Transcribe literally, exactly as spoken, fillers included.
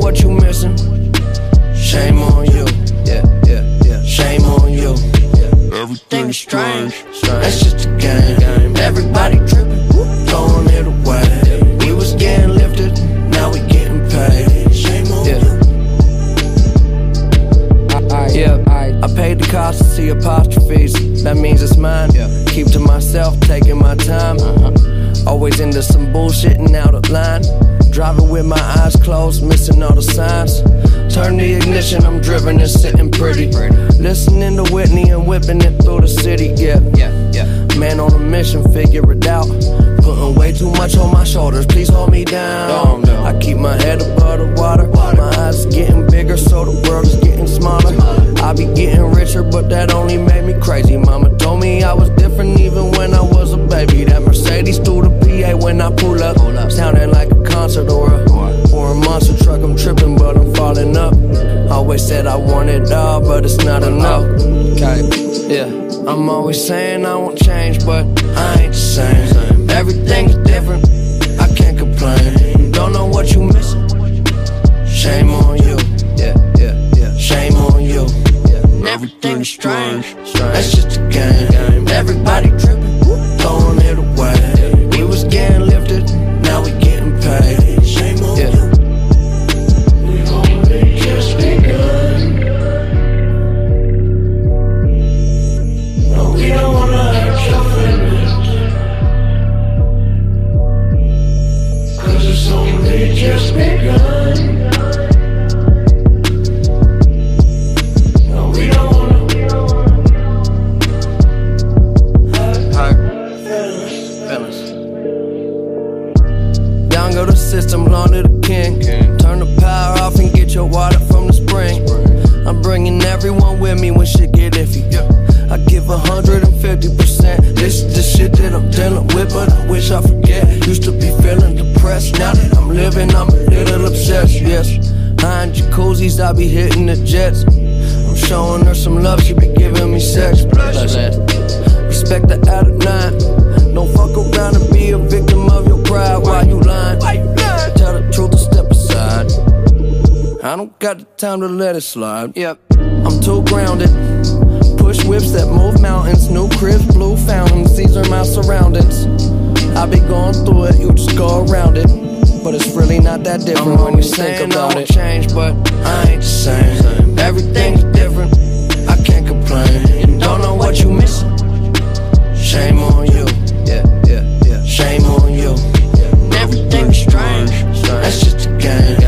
what you missing. Shame on you. Yeah, yeah, yeah. Shame on you. Everything's strange. That's just a game. Everybody tripping, throwing it away. We was getting lifted, now we getting paid. Shame on you. Yeah, I paid the cost to see apostrophes. That means it's mine. Keep to myself, taking my time. Always into some bullshit and out of line. Driving with my eyes closed, missing all the signs. Turn the ignition, I'm driven and sitting pretty. Listening to Whitney and whipping it through the city, yeah. Man on a mission, figure it out. Putting way too much on my shoulders, please hold me down. I keep my head above the water. My eyes getting bigger, so the world is getting smaller. I be getting richer, but that only made me crazy. Mama told me I was different even when I was a baby. That Mercedes through the P A when I pull up, sounding like a concert or a, or a monster truck. I'm tripping, but I'm falling up. Always said I want it all, but it's not enough. Okay, yeah. I'm always saying I won't change, but I ain't the same. Everything's different, I can't complain. Don't know what you missing. Shame on you. Yeah, yeah, yeah. Shame on you. Everything's strange. That's just a game. Everybody tripping, throwing it away. We was getting lifted, now we getting paid. Shame on you. We've only just begun. No, we don't wanna hurt your feelings, 'cause it's only just begun. System belong to the king. Turn the power off and get your water from the spring. I'm bringing everyone with me when shit get iffy. I give one hundred fifty percent. This is the shit that I'm dealing with, but I wish I forget. Used to be feeling depressed, now that I'm living, I'm a little obsessed. Yes, behind jacuzzis, I be hitting the jets. I'm showing her some love, she be giving me sex. Respect the out of nine. Don't fuck around and be a victim of your pride. Why you lying? Tell the truth and step aside. I don't got the time to let it slide. Yep, I'm too grounded. Push whips that move mountains. New cribs, blue fountains. These are my surroundings. I be going through it, you just go around it. But it's really not that different I'm when you think about it. Change, but I ain't the same. Everything's different, I can't complain. You don't know what you missing. Shame on you. Yeah, yeah, yeah. Shame on you. Everything's strange. That's just a game.